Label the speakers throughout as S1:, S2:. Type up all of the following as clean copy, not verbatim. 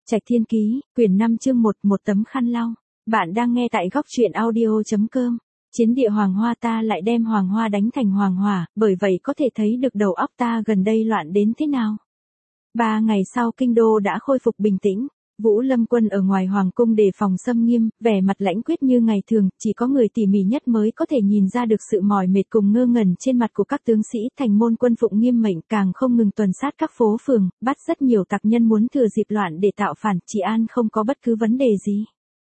S1: Trạch Thiên Ký, quyển 5 chương 1, một tấm khăn lau. Bạn đang nghe tại góc truyện audio.com. Chiến địa Hoàng Hoa ta lại đem Hoàng Hoa đánh thành Hoàng Hỏa, bởi vậy có thể thấy được đầu óc ta gần đây loạn đến thế nào. 3 ngày sau kinh đô đã khôi phục bình tĩnh. Vũ Lâm quân ở ngoài hoàng cung đề phòng xâm nghiêm, vẻ mặt lãnh quyết như ngày thường, chỉ có người tỉ mỉ nhất mới có thể nhìn ra được sự mỏi mệt cùng ngơ ngẩn trên mặt của các tướng sĩ. Thành môn quân phụng nghiêm mệnh càng không ngừng tuần sát các phố phường, bắt rất nhiều tặc nhân muốn thừa dịp loạn để tạo phản, trị an không có bất cứ vấn đề gì.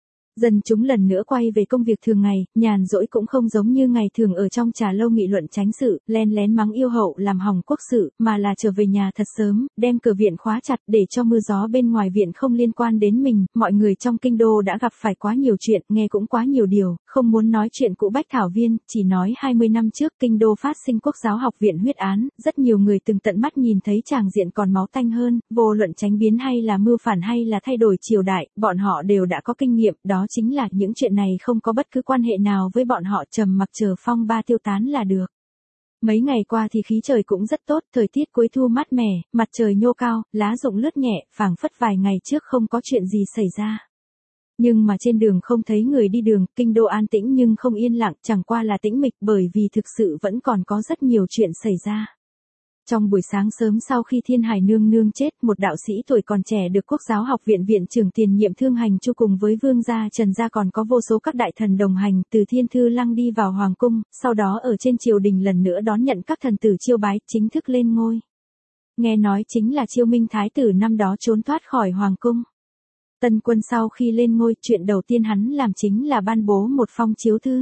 S1: Dân chúng lần nữa quay về công việc thường ngày, nhàn rỗi cũng không giống như ngày thường ở trong trà lâu nghị luận tránh sự, len lén mắng yêu hậu làm hỏng quốc sự, mà là trở về nhà thật sớm, đem cửa viện khóa chặt để cho mưa gió bên ngoài viện không liên quan đến mình. Mọi người trong kinh đô đã gặp phải quá nhiều chuyện, nghe cũng quá nhiều điều, không muốn nói chuyện cũ Bách Thảo Viên, chỉ nói 20 năm trước kinh đô phát sinh Quốc giáo học viện huyết án, rất nhiều người từng tận mắt nhìn thấy tràng diện còn máu tanh hơn, vô luận tránh biến hay là mưu phản hay là thay đổi triều đại, bọn họ đều đã có kinh nghiệm, đó chính là những chuyện này không có bất cứ quan hệ nào với bọn họ, trầm mặc chờ phong ba tiêu tán là được. Mấy ngày qua thì khí trời cũng rất tốt, thời tiết cuối thu mát mẻ, mặt trời nhô cao, lá rụng lướt nhẹ, phảng phất vài ngày trước không có chuyện gì xảy ra. Nhưng mà trên đường không thấy người đi đường, kinh đô an tĩnh nhưng không yên lặng, chẳng qua là tĩnh mịch bởi vì thực sự vẫn còn có rất nhiều chuyện xảy ra. Trong buổi sáng sớm sau khi Thiên Hải nương nương chết, một đạo sĩ tuổi còn trẻ được Quốc giáo học viện viện trưởng tiền nhiệm Thương Hành Chu cùng với vương gia Trần gia còn có vô số các đại thần đồng hành từ Thiên Thư Lăng đi vào hoàng cung, sau đó ở trên triều đình lần nữa đón nhận các thần tử chiêu bái, chính thức lên ngôi. Nghe nói chính là Chiêu Minh thái tử năm đó trốn thoát khỏi hoàng cung. Tân quân sau khi lên ngôi, chuyện đầu tiên hắn làm chính là ban bố một phong chiếu thư.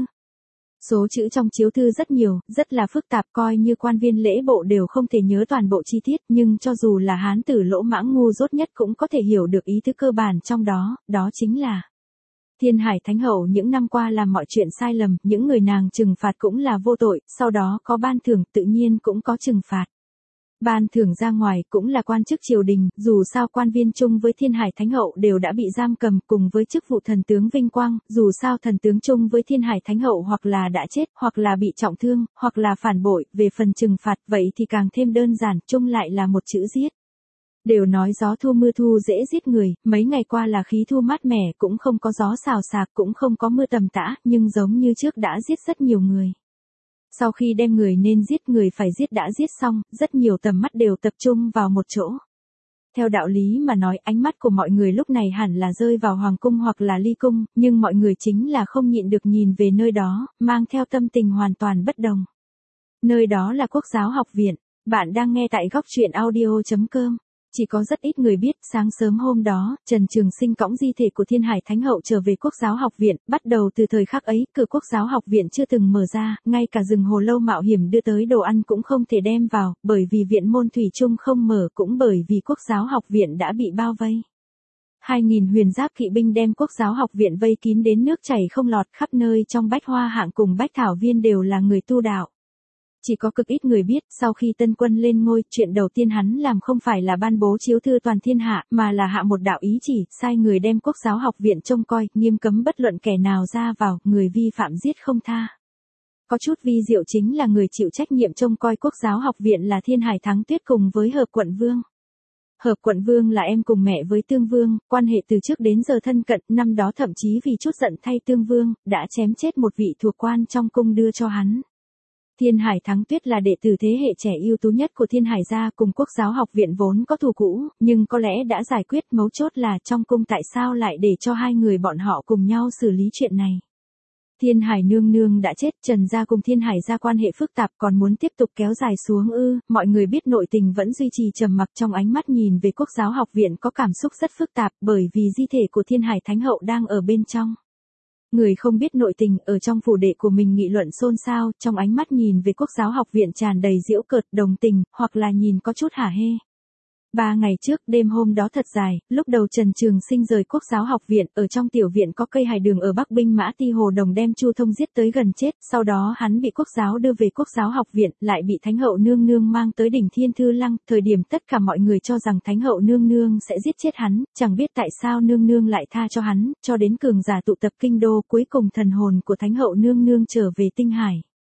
S1: Số chữ trong chiếu thư rất nhiều, rất là phức tạp, coi như quan viên lễ bộ đều không thể nhớ toàn bộ chi tiết, nhưng cho dù là hán tử lỗ mãng ngu dốt nhất cũng có thể hiểu được ý tứ cơ bản trong đó, đó chính là Thiên Hải Thánh Hậu những năm qua làm mọi chuyện sai lầm, những người nàng trừng phạt cũng là vô tội, sau đó có ban thưởng, tự nhiên cũng có trừng phạt. Ban thưởng ra ngoài cũng là quan chức triều đình, dù sao quan viên chung với Thiên Hải Thánh Hậu đều đã bị giam cầm cùng với chức vụ thần tướng vinh quang, dù sao thần tướng chung với Thiên Hải Thánh Hậu hoặc là đã chết, hoặc là bị trọng thương, hoặc là phản bội, về phần trừng phạt vậy thì càng thêm đơn giản, chung lại là một chữ giết. Đều nói gió thu mưa thu dễ giết người, mấy ngày qua là khí thu mát mẻ, cũng không có gió xào xạc, cũng không có mưa tầm tã, nhưng giống như trước đã giết rất nhiều người. Sau khi đem người nên giết người phải giết đã giết xong, rất nhiều tầm mắt đều tập trung vào một chỗ. Theo đạo lý mà nói, ánh mắt của mọi người lúc này hẳn là rơi vào hoàng cung hoặc là ly cung, nhưng mọi người chính là không nhịn được nhìn về nơi đó, mang theo tâm tình hoàn toàn bất đồng. Nơi đó là Quốc giáo học viện. Bạn đang nghe tại góc truyện audio.com. Chỉ có rất ít người biết, sáng sớm hôm đó, Trần Trường Sinh cõng di thể của Thiên Hải Thánh Hậu trở về Quốc giáo học viện, bắt đầu từ thời khắc ấy, cửa Quốc giáo học viện chưa từng mở ra, ngay cả rừng hồ lâu mạo hiểm đưa tới đồ ăn cũng không thể đem vào, bởi vì viện môn thủy chung không mở, cũng bởi vì Quốc giáo học viện đã bị bao vây. 2.000 huyền giáp kỵ binh đem Quốc giáo học viện vây kín đến nước chảy không lọt, khắp nơi trong Bách Hoa Hạng cùng Bách Thảo Viên đều là người tu đạo. Chỉ có cực ít người biết, sau khi tân quân lên ngôi, chuyện đầu tiên hắn làm không phải là ban bố chiếu thư toàn thiên hạ, mà là hạ một đạo ý chỉ, sai người đem Quốc giáo học viện trông coi, nghiêm cấm bất luận kẻ nào ra vào, người vi phạm giết không tha. Có chút vi diệu chính là người chịu trách nhiệm trông coi Quốc giáo học viện là Thiên Hải Thắng Tuyết cùng với Hợp Quận Vương. Hợp Quận Vương là em cùng mẹ với Tương Vương, quan hệ từ trước đến giờ thân cận, năm đó thậm chí vì chút giận thay Tương Vương, đã chém chết một vị thuộc quan trong cung đưa cho hắn. Thiên Hải Thắng Tuyết là đệ tử thế hệ trẻ ưu tú nhất của Thiên Hải gia, cùng Quốc giáo học viện vốn có thù cũ, nhưng có lẽ đã giải quyết, mấu chốt là trong cung tại sao lại để cho hai người bọn họ cùng nhau xử lý chuyện này. Thiên Hải nương nương đã chết, Trần gia cùng Thiên Hải gia quan hệ phức tạp, còn muốn tiếp tục kéo dài xuống ư? Mọi người biết nội tình vẫn duy trì trầm mặc, trong ánh mắt nhìn về Quốc giáo học viện có cảm xúc rất phức tạp, bởi vì di thể của Thiên Hải Thánh Hậu đang ở bên trong. Người không biết nội tình, ở trong phủ đệ của mình nghị luận xôn xao, trong ánh mắt nhìn về Quốc giáo học viện tràn đầy giễu cợt, đồng tình, hoặc là nhìn có chút hả hê. 3 ngày trước, đêm hôm đó thật dài, lúc đầu Trần Trường Sinh rời Quốc giáo học viện, ở trong tiểu viện có cây hài đường ở Bắc binh mã Ti Hồ Đồng đem Chu Thông giết tới gần chết, sau đó hắn bị Quốc giáo đưa về Quốc giáo học viện, lại bị Thánh Hậu nương nương mang tới đỉnh Thiên Thư Lăng, thời điểm tất cả mọi người cho rằng Thánh Hậu nương nương sẽ giết chết hắn, chẳng biết tại sao nương nương lại tha cho hắn, cho đến cường giả tụ tập kinh đô, cuối cùng thần hồn của Thánh Hậu nương nương trở về Tinh Hải.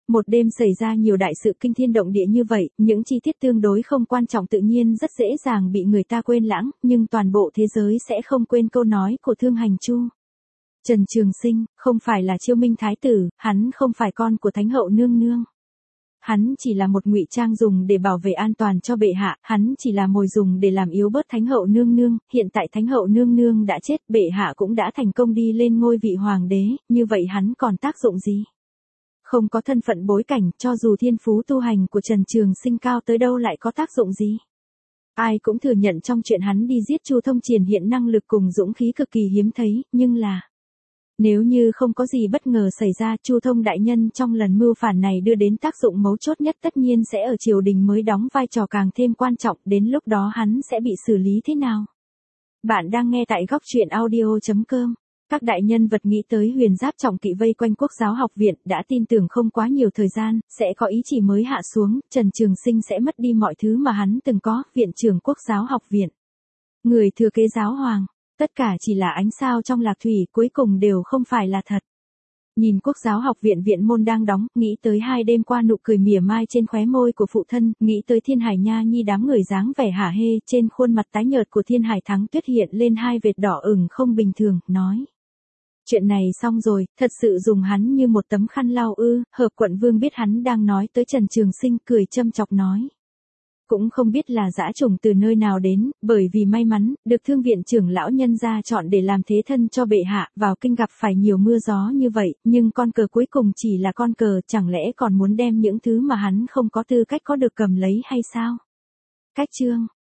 S1: Một đêm xảy ra nhiều đại sự kinh thiên động địa như vậy, những chi tiết tương đối không quan trọng tự nhiên rất dễ dàng bị người ta quên lãng, nhưng toàn bộ thế giới sẽ không quên câu nói của Thương Hành Chu. Trần Trường Sinh, không phải là Chiêu Minh Thái tử, hắn không phải con của Thánh hậu nương nương. Hắn chỉ là một ngụy trang dùng để bảo vệ an toàn cho bệ hạ, hắn chỉ là mồi dùng để làm yếu bớt Thánh hậu nương nương, hiện tại Thánh hậu nương nương đã chết, bệ hạ cũng đã thành công đi lên ngôi vị hoàng đế, như vậy hắn còn tác dụng gì? Không có thân phận bối cảnh, cho dù thiên phú tu hành của Trần Trường Sinh cao tới đâu lại có tác dụng gì? Ai cũng thừa nhận trong chuyện hắn đi giết Chu Thông triển hiện năng lực cùng dũng khí cực kỳ hiếm thấy, nhưng là nếu như không có gì bất ngờ xảy ra, Chu Thông đại nhân trong lần mưu phản này đưa đến tác dụng mấu chốt nhất tất nhiên sẽ ở triều đình mới đóng vai trò càng thêm quan trọng, đến lúc đó hắn sẽ bị xử lý thế nào? Bạn đang nghe tại góc truyện audio.com. Các đại nhân vật nghĩ tới Huyền Giáp trọng kỵ vây quanh Quốc giáo học viện, đã tin tưởng không quá nhiều thời gian, sẽ có ý chỉ mới hạ xuống, Trần Trường Sinh sẽ mất đi mọi thứ mà hắn từng có, viện trưởng Quốc giáo học viện. Người thừa kế giáo hoàng, tất cả chỉ là ánh sao trong lạc thủy, cuối cùng đều không phải là thật. Nhìn Quốc giáo học viện viện môn đang đóng, nghĩ tới 2 đêm qua nụ cười mỉa mai trên khóe môi của phụ thân, nghĩ tới Thiên Hải Nha Nhi đám người dáng vẻ hả hê, trên khuôn mặt tái nhợt của Thiên Hải Thắng Tuyết hiện lên 2 vệt đỏ ửng không bình thường, nói. Chuyện này xong rồi, thật sự dùng hắn như một tấm khăn lau ư? Hợp quận vương biết hắn đang nói tới Trần Trường Sinh, cười châm chọc nói. Cũng không biết là dã trùng từ nơi nào đến, bởi vì may mắn, được Thương viện trưởng lão nhân gia chọn để làm thế thân cho bệ hạ, vào kinh gặp phải nhiều mưa gió như vậy, nhưng con cờ cuối cùng chỉ là con cờ, chẳng lẽ còn muốn đem những thứ mà hắn không có tư cách có được cầm lấy hay sao? Cách chương